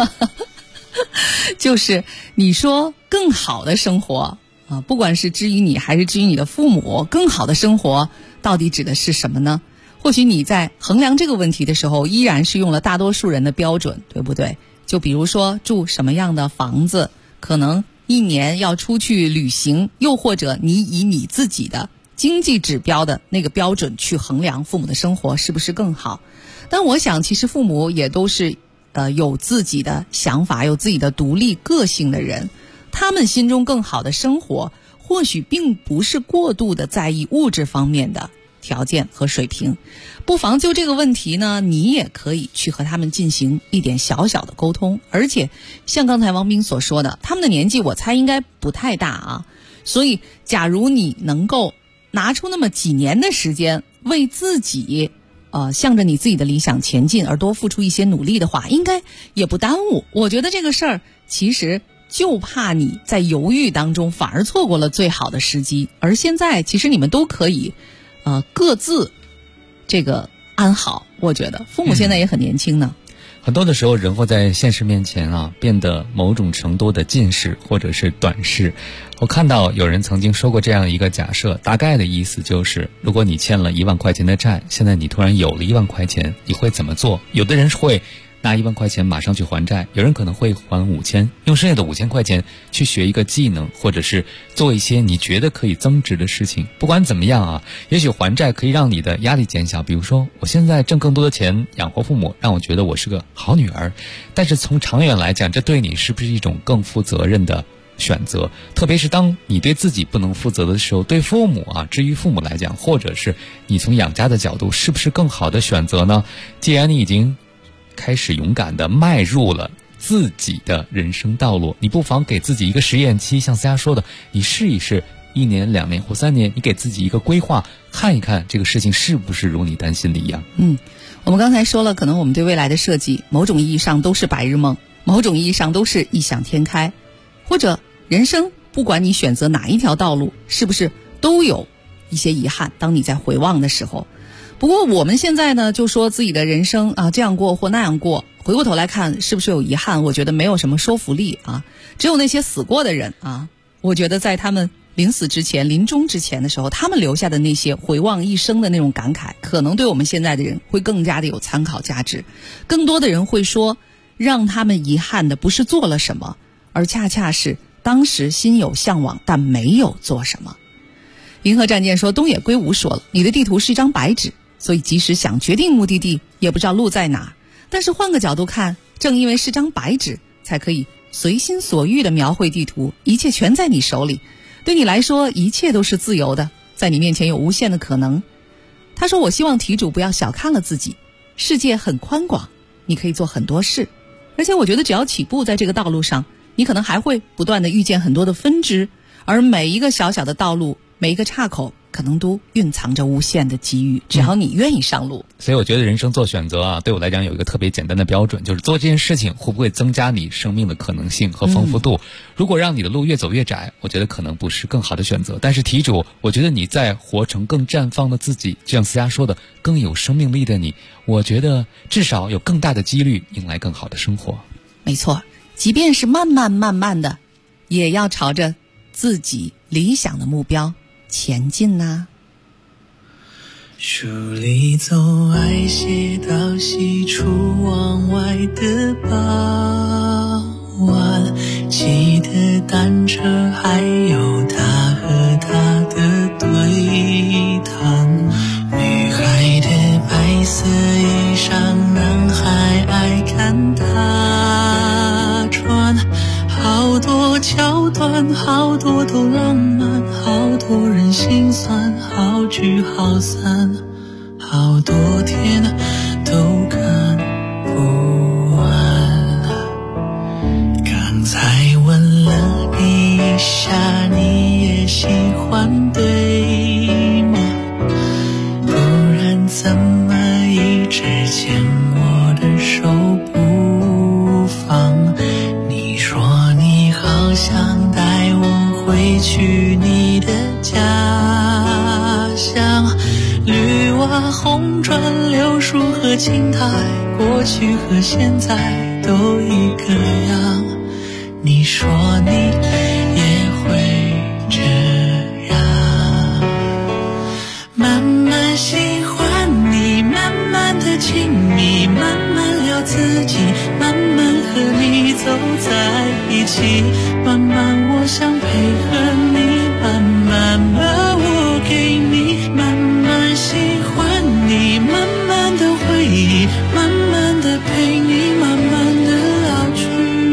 就是你说更好的生活不管是至于你还是至于你的父母，更好的生活到底指的是什么呢？或许你在衡量这个问题的时候，依然是用了大多数人的标准，对不对？就比如说住什么样的房子，可能一年要出去旅行，又或者你以你自己的经济指标的那个标准去衡量父母的生活是不是更好。但我想其实父母也都是有自己的想法，有自己的独立个性的人，他们心中更好的生活或许并不是过度的在意物质方面的条件和水平。不妨就这个问题呢，你也可以去和他们进行一点小小的沟通。而且像刚才王斌所说的，他们的年纪我猜应该不太大所以假如你能够拿出那么几年的时间为自己向着你自己的理想前进而多付出一些努力的话，应该也不耽误。我觉得这个事儿其实就怕你在犹豫当中反而错过了最好的时机。而现在其实你们都可以各自这个安好。我觉得父母现在也很年轻呢。 很多的时候人会在现实面前变得某种程度的近视或者是短视。我看到有人曾经说过这样一个假设，大概的意思就是如果你欠了1万块钱的债，现在你突然有了1万块钱，你会怎么做？有的人会拿1万块钱马上去还债，有人可能会还5000，用剩下的5000块钱去学一个技能，或者是做一些你觉得可以增值的事情。不管怎么样也许还债可以让你的压力减小，比如说我现在挣更多的钱养活父母，让我觉得我是个好女儿，但是从长远来讲，这对你是不是一种更负责任的选择？特别是当你对自己不能负责的时候，对父母至于父母来讲，或者是你从养家的角度，是不是更好的选择呢？既然你已经开始勇敢地迈入了自己的人生道路，你不妨给自己一个实验期，像思佳说的，你试一试1年2年或3年，你给自己一个规划，看一看这个事情是不是如你担心的一样。 我们刚才说了，可能我们对未来的设计某种意义上都是白日梦，某种意义上都是异想天开，或者人生不管你选择哪一条道路，是不是都有一些遗憾，当你在回望的时候。不过我们现在呢，就说自己的人生这样过或那样过，回过头来看是不是有遗憾，我觉得没有什么说服力只有那些死过的人我觉得在他们临死之前临终之前的时候，他们留下的那些回望一生的那种感慨，可能对我们现在的人会更加的有参考价值。更多的人会说，让他们遗憾的不是做了什么，而恰恰是当时心有向往但没有做什么。银河战舰说，东野圭吾说了，你的地图是一张白纸，所以即使想决定目的地，也不知道路在哪。但是换个角度看，正因为是张白纸，才可以随心所欲地描绘地图，一切全在你手里。对你来说，一切都是自由的，在你面前有无限的可能。他说，我希望题主不要小看了自己，世界很宽广，你可以做很多事。而且我觉得只要起步在这个道路上，你可能还会不断地遇见很多的分支，而每一个小小的道路，每一个岔口可能都蕴藏着无限的机遇，只要你愿意上路。 所以我觉得人生做选择对我来讲有一个特别简单的标准，就是做这件事情会不会增加你生命的可能性和丰富度。如果让你的路越走越窄，我觉得可能不是更好的选择。但是题主，我觉得你在活成更绽放的自己，就像思佳说的，更有生命力的你，我觉得至少有更大的几率迎来更好的生活。 没错，即便是慢慢的，也要朝着自己理想的目标前进呐。 书里走爱写到西出望外的傍晚，骑的单车还有他和他的对谈，女孩的白色衣裳，男孩爱看他穿，好多桥段，好多都浪漫，好多人心酸，好聚好散，好多天都看不完。刚才问了你一下，你也喜欢对想带我回去你的家乡。绿瓦红砖柳树和青苔，过去和现在都一个样。你说你也会这样，慢慢喜欢你，慢慢的亲密，慢慢聊自己，慢慢和你走在一起，慢慢我想配合你，慢慢把我给你，慢慢喜欢你，慢慢的回忆，慢慢的陪你，慢慢的老去，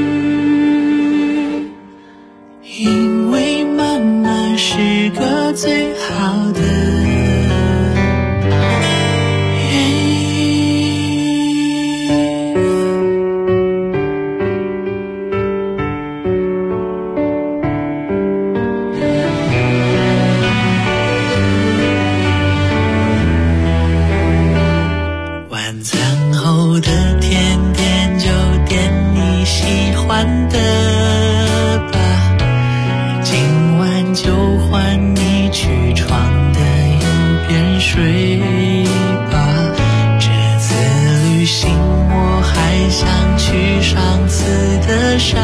因为慢慢是个最好的沙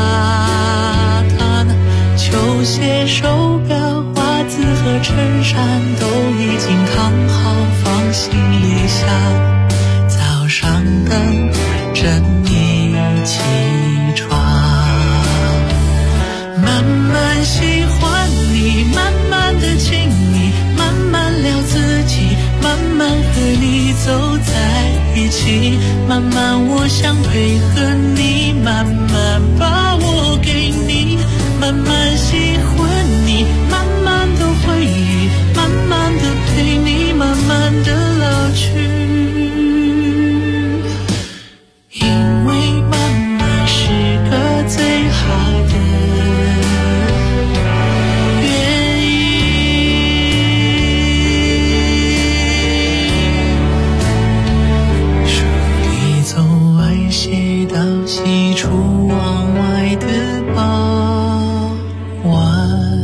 滩，球鞋、手表、袜子和衬衫都已经烫好，放行李箱。早上等着你起床，慢慢喜欢你，慢慢的亲密，慢慢聊自己，慢慢和你走在一起，慢慢我想配合你，慢慢把我给你，慢慢喜欢你，慢慢的回忆，慢慢的陪你，慢慢的老去，因为慢慢是个最好的原因。书里总爱写到西出望外的傍晚，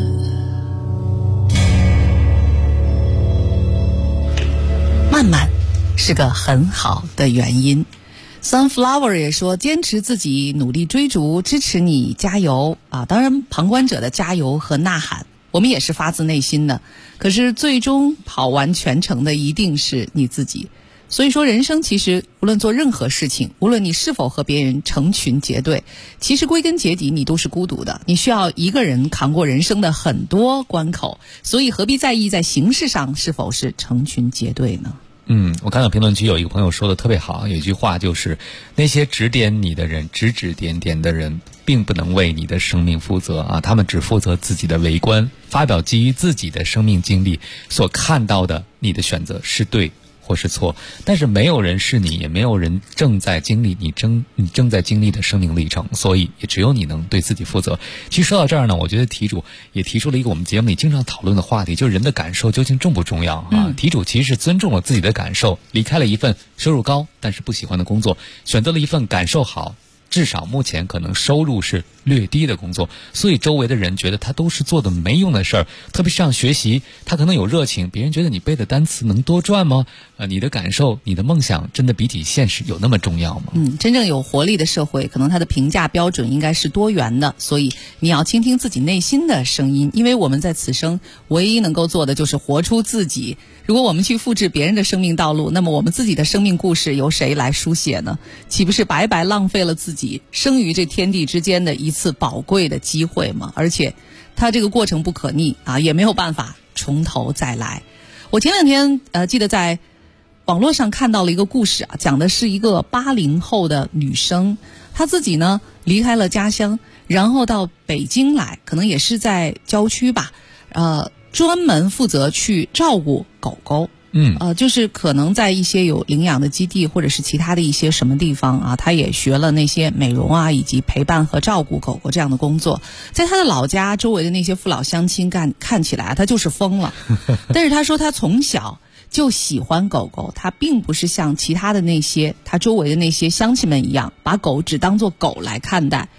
慢慢是个很好的原因。Sunflower 也说，坚持自己，努力追逐，支持你，加油啊！当然，旁观者的加油和呐喊，我们也是发自内心的。可是，最终跑完全程的一定是你自己。所以说，人生其实无论做任何事情，无论你是否和别人成群结队，其实归根结底你都是孤独的。你需要一个人扛过人生的很多关口，所以何必在意在形式上是否是成群结队呢？ 我看到评论区有一个朋友说的特别好，有一句话就是那些指点你的人，指指点点的人并不能为你的生命负责啊，他们只负责自己的围观，发表基于自己的生命经历所看到的你的选择是对或是错，但是没有人是你，也没有人正在经历你正在经历的生命历程，所以也只有你能对自己负责。其实说到这儿呢，我觉得题主也提出了一个我们节目里经常讨论的话题，就是人的感受究竟重不重要啊？题主其实是尊重了自己的感受，离开了一份收入高但是不喜欢的工作，选择了一份感受好，至少目前可能收入是略低的工作，所以周围的人觉得他都是做的没用的事儿。特别是像学习，他可能有热情，别人觉得你背的单词能多赚吗？你的感受，你的梦想真的比起现实有那么重要吗？ 真正有活力的社会，可能它的评价标准应该是多元的，所以你要倾听自己内心的声音，因为我们在此生唯一能够做的就是活出自己。如果我们去复制别人的生命道路，那么我们自己的生命故事由谁来书写呢？岂不是白白浪费了自己生于这天地之间的一次宝贵的机会吗？而且它这个过程不可逆啊，也没有办法从头再来。我前两天记得在网络上看到了一个故事啊，讲的是一个80后的女生，她自己呢离开了家乡，然后到北京来，可能也是在郊区吧，专门负责去照顾狗狗。就是可能在一些有领养的基地或者是其他的一些什么地方啊，他也学了那些美容啊以及陪伴和照顾狗狗这样的工作。在他的老家周围的那些父老乡亲看起来他就是疯了，但是他说他从小就喜欢狗狗，他并不是像其他的那些他周围的那些乡亲们一样把狗只当作狗来看待。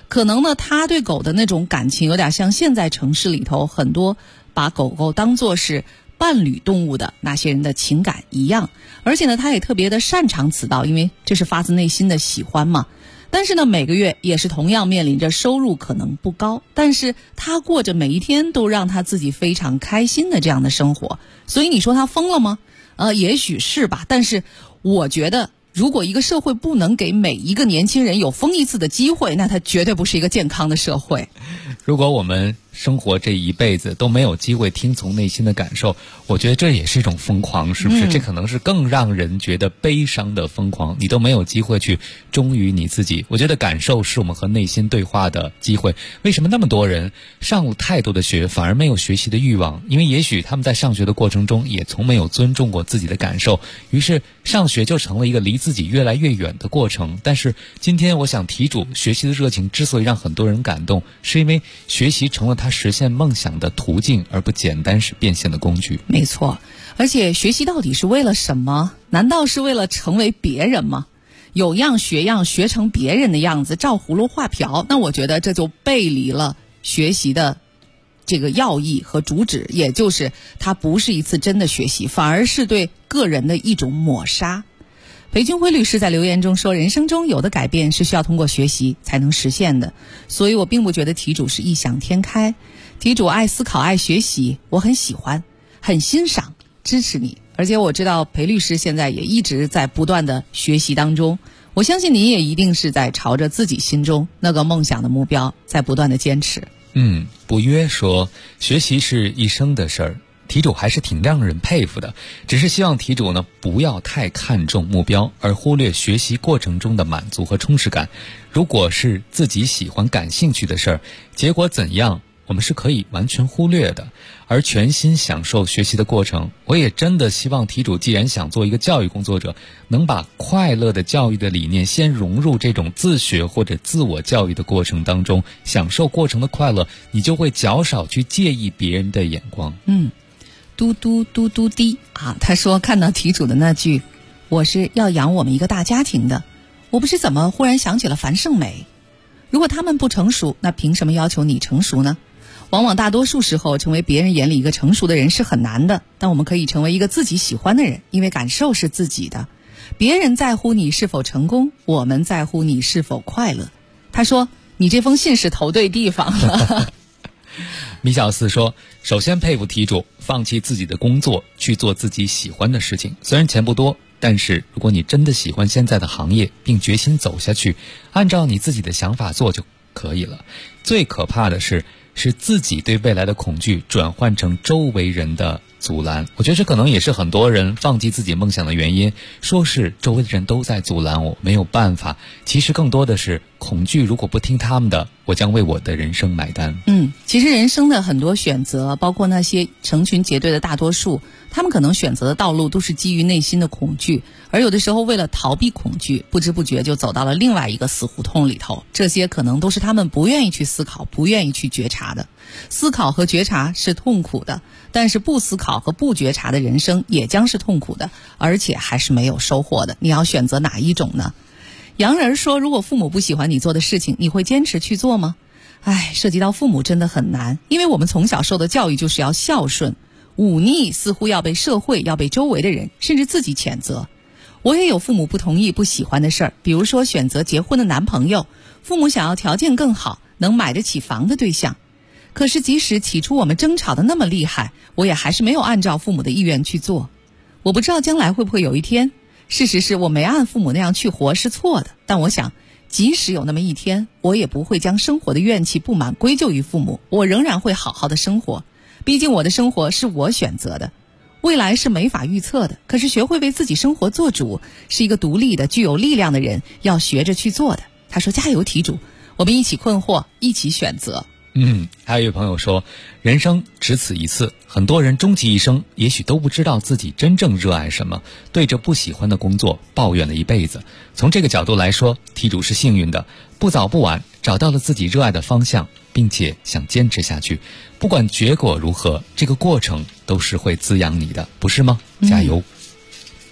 可能呢，他对狗的那种感情有点像现在城市里头很多把狗狗当作是伴侣动物的那些人的情感一样。而且呢，他也特别的擅长此道，因为这是发自内心的喜欢嘛。但是呢，每个月也是同样面临着收入可能不高，但是他过着每一天都让他自己非常开心的这样的生活。所以你说他疯了吗？也许是吧，但是我觉得如果一个社会不能给每一个年轻人有疯一次的机会，那它绝对不是一个健康的社会。 如果我们生活这一辈子都没有机会听从内心的感受，我觉得这也是一种疯狂，是不是？这可能是更让人觉得悲伤的疯狂。你都没有机会去忠于你自己。我觉得感受是我们和内心对话的机会。为什么那么多人上了太多的学，反而没有学习的欲望？因为也许他们在上学的过程中也从没有尊重过自己的感受，于是上学就成了一个离自己越来越远的过程。但是今天我想题主学习的热情之所以让很多人感动，是因为学习成了他实现梦想的途径，而不简单是变现的工具。 没错，而且学习到底是为了什么？难道是为了成为别人吗？有样学样，学成别人的样子，照葫芦画瓢，那我觉得这就背离了学习的这个要义和主旨，也就是它不是一次真的学习，反而是对个人的一种抹杀。裴军辉律师在留言中说，人生中有的改变是需要通过学习才能实现的，所以我并不觉得题主是异想天开。题主爱思考爱学习，我很喜欢很欣赏，支持你。而且我知道裴律师现在也一直在不断的学习当中，我相信你也一定是在朝着自己心中那个梦想的目标在不断的坚持。 不约说学习是一生的事儿，题主还是挺让人佩服的，只是希望题主呢不要太看重目标，而忽略学习过程中的满足和充实感。如果是自己喜欢感兴趣的事儿，结果怎样我们是可以完全忽略的，而全心享受学习的过程。我也真的希望题主既然想做一个教育工作者，能把快乐的教育的理念先融入这种自学或者自我教育的过程当中，享受过程的快乐，你就会较少去介意别人的眼光。 嘟嘟嘟嘟滴啊！他说看到题主的那句我是要养我们一个大家庭的，我不知怎么忽然想起了樊胜美。如果他们不成熟，那凭什么要求你成熟呢？往往大多数时候成为别人眼里一个成熟的人是很难的，但我们可以成为一个自己喜欢的人，因为感受是自己的。别人在乎你是否成功，我们在乎你是否快乐。他说你这封信是投对地方了。 米小四说，首先佩服题主放弃自己的工作去做自己喜欢的事情，虽然钱不多，但是如果你真的喜欢现在的行业并决心走下去，按照你自己的想法做就可以了。最可怕的是自己对未来的恐惧转换成周围人的阻拦。我觉得这可能也是很多人放弃自己梦想的原因，说是周围的人都在阻拦我，没有办法。其实更多的是恐惧，如果不听他们的，我将为我的人生买单。 其实人生的很多选择，包括那些成群结队的大多数，他们可能选择的道路都是基于内心的恐惧，而有的时候为了逃避恐惧，不知不觉就走到了另外一个死胡同里头。这些可能都是他们不愿意去思考，不愿意去觉察的。思考和觉察是痛苦的，但是不思考和不觉察的人生也将是痛苦的，而且还是没有收获的。你要选择哪一种呢？洋人说，如果父母不喜欢你做的事情，你会坚持去做吗？涉及到父母真的很难，因为我们从小受的教育就是要孝顺，忤逆似乎要被社会，要被周围的人甚至自己谴责。我也有父母不同意不喜欢的事儿，比如说选择结婚的男朋友，父母想要条件更好，能买得起房的对象。可是即使起初我们争吵的那么厉害，我也还是没有按照父母的意愿去做。我不知道将来会不会有一天，事实是我没按父母那样去活是错的，但我想即使有那么一天，我也不会将生活的怨气不满归咎于父母，我仍然会好好的生活。毕竟我的生活是我选择的，未来是没法预测的，可是学会为自己生活做主，是一个独立的具有力量的人要学着去做的。他说加油题主，我们一起困惑，一起选择。 还有一位朋友说，人生只此一次，很多人终其一生也许都不知道自己真正热爱什么，对着不喜欢的工作抱怨了一辈子。从这个角度来说，题主是幸运的，不早不晚找到了自己热爱的方向，并且想坚持下去。不管结果如何，这个过程都是会滋养你的，不是吗？加油。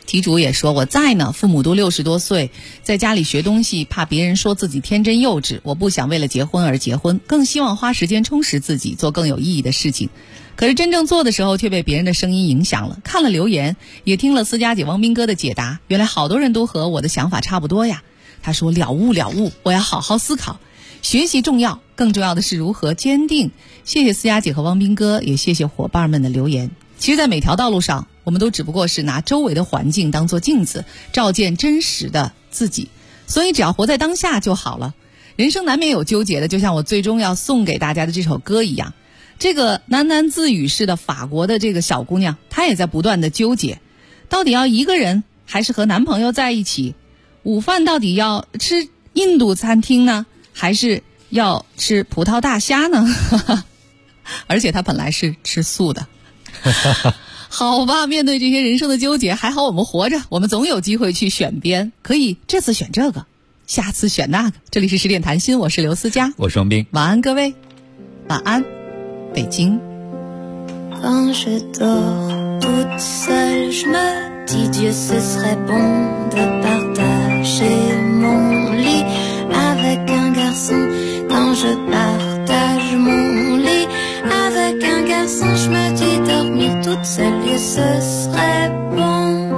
题主也说，我在呢，父母都60多岁，在家里学东西，怕别人说自己天真幼稚，我不想为了结婚而结婚，更希望花时间充实自己，做更有意义的事情。可是真正做的时候却被别人的声音影响了，看了留言，也听了思佳姐汪斌哥的解答，原来好多人都和我的想法差不多呀。他说了悟了悟，我要好好思考，学习重要，更重要的是如何坚定。谢谢思佳姐和汪斌哥，也谢谢伙伴们的留言。其实在每条道路上，我们都只不过是拿周围的环境当作镜子，照见真实的自己，所以只要活在当下就好了。人生难免有纠结的，就像我最终要送给大家的这首歌一样，这个喃喃自语式的法国的这个小姑娘，她也在不断的纠结，到底要一个人还是和男朋友在一起，午饭到底要吃印度餐厅呢，还是要吃葡萄大虾呢？而且她本来是吃素的。好吧，面对这些人生的纠结，还好我们活着，我们总有机会去选边，可以这次选这个，下次选那个。这里是10点谈心，我是刘思佳， 我是王斌， 晚安各位，晚安北京。 Quand je dors toute seule, je me dis Dieu, ce serait bon de partager mon lit avec un garçon. Quand je partage mon lit avec un garçon, je me dis dormir toute seule, Dieu, ce serait bon.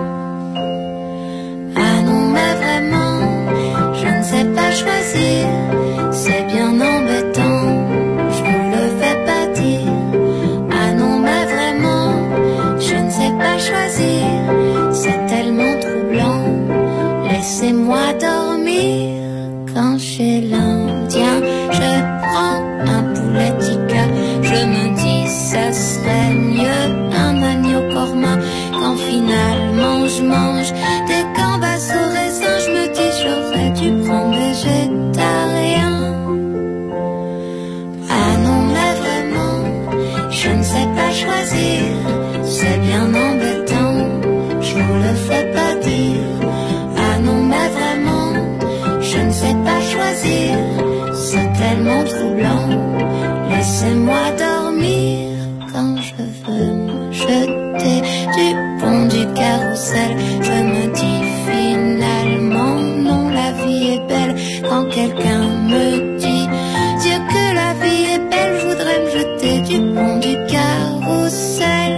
Ah non, mais vraiment, je ne sais pas choisir, c'est bien embêtant, je vous le fais pas dire. Ah non, mais vraiment, je ne sais pas choisir, c'est tellement troublant. Laissez-moi dormir quand chez l'Indien je prends un poulet tikka. Je me dis ça serait mieux un agneau korma. Quand finalement je mange des gambas au raisin, je me dis j'aurais dû prendre végétarien. Ah non, mais vraiment, je ne sais pas choisir, c'est bien embêtant, je vous le fais pas dire. Ah non, mais vraiment, je ne sais pas choisir, c'est tellement troublant. Laissez-moi dormir quand je veux me jeter du pont du carrousel. Je me dis finalement, non, la vie est belle. Quand quelqu'un me dit, Dieu, que la vie est belle, je voudrais me jeter du pont du carrousel.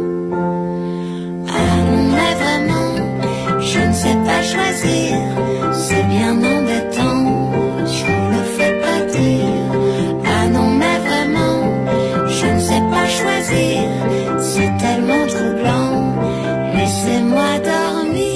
Ah non, mais vraiment, je ne sais pas choisir, c'est bien embêtant, je vous le fais pas dire. Ah non, mais vraiment, je ne sais pas choisir, c'est tellement troublant, laissez-moi dormir.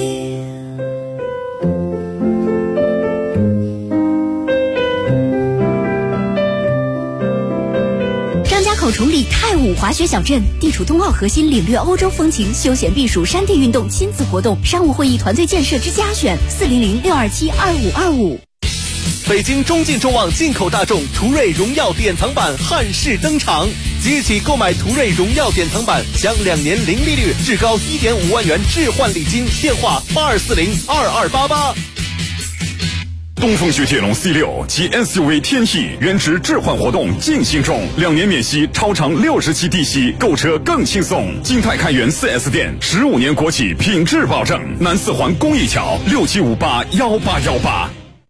张家口崇礼泰武滑雪小镇地处冬奥核心，领略欧洲风情，休闲避暑，山地运动，亲子活动，商务会议团队建设之家选，400-627-2525。 北京中进众旺进口大众途锐荣耀典藏版汉式登场，即日起购买途锐荣耀典藏版，享2年零利率，至高1.5万元置换礼金。电话82402288。 东风雪铁龙 C6 及 SUV 天翼原值置换活动进行中，2年免息，超长60期低息，购车更轻松。金泰开元 4S 店，15年国企品质保证。南四环公益桥67581818。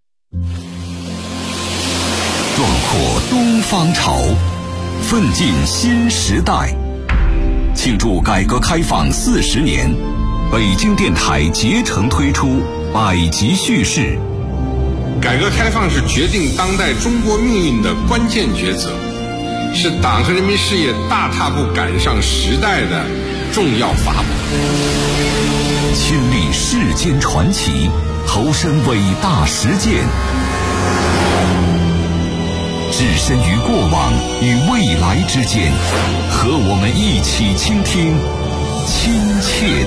壮阔东方潮，奋进新时代。庆祝改革开放40年，北京电台竭诚推出百集叙事。 改革开放是决定当代中国命运的关键抉择，是党和人民事业大踏步赶上时代的重要法宝。 亲历世间传奇，投身伟大实践，置身于过往与未来之间，和我们一起倾听亲切